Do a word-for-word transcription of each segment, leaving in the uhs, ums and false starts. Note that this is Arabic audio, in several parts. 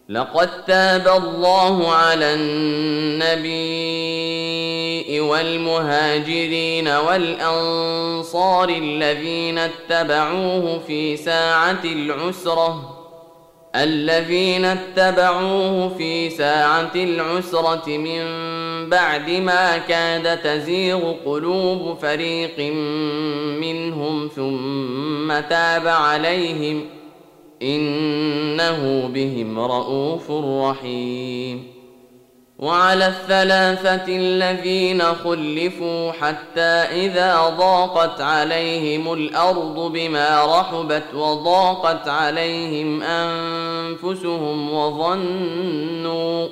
لقد تاب الله على النبي والمهاجرين والأنصار الذين اتبعوه في ساعة العسرة الذين اتبعوه في ساعة العسرة من بعد ما كاد تزيغ قلوب فريق منهم ثم تاب عليهم إنه بهم رءوف رحيم. وعلى الثلاثة الذين خلفوا حتى إذا ضاقت عليهم الأرض بما رحبت وضاقت عليهم أنفسهم وظنوا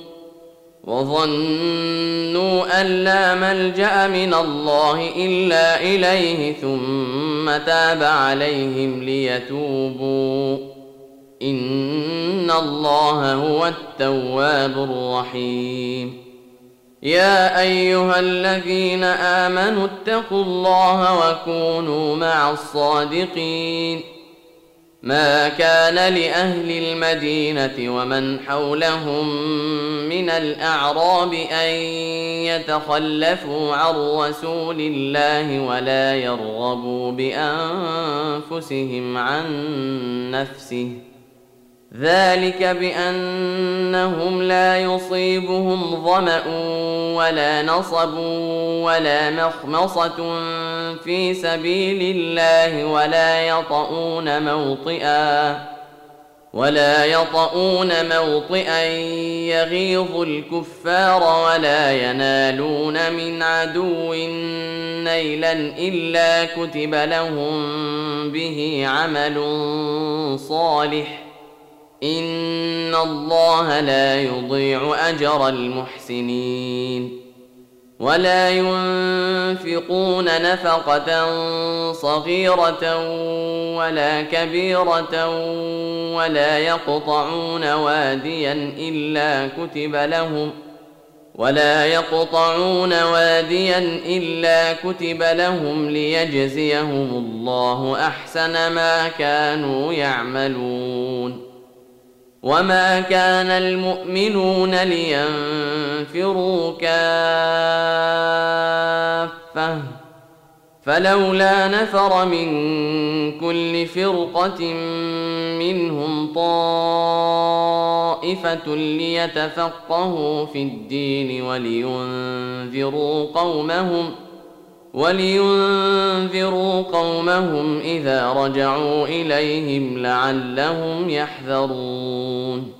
وظنوا أن لا ملجأ من الله إلا إليه ثم تاب عليهم ليتوبوا إن الله هو التواب الرحيم. يا أيها الذين آمنوا اتقوا الله وكونوا مع الصادقين. ما كان لأهل المدينة ومن حولهم من الأعراب أن يتخلفوا عن رسول الله ولا يرغبوا بأنفسهم عن نفسه، ذلك بأنهم لا يصيبهم ظمأ ولا نصب ولا مخمصة في سبيل الله ولا يطؤون موطئا ولا يطؤون موطئا يغيظ الكفار ولا ينالون من عدو نيلا إلا كتب لهم به عمل صالح إن الله لا يضيع أجر المحسنين. ولا ينفقون نفقة صغيرة ولا كبيرة ولا يقطعون واديا إلا كتب لهم ولا يقطعون واديا إلا كتب لهم ليجزيهم الله أحسن ما كانوا يعملون. وما كان المؤمنون لينفروا كافة فلولا نفر من كل فرقة منهم طائفة ليتفقهوا في الدين ولينذروا قومهم ولينذروا قومهم إذا رجعوا إليهم لعلهم يحذرون.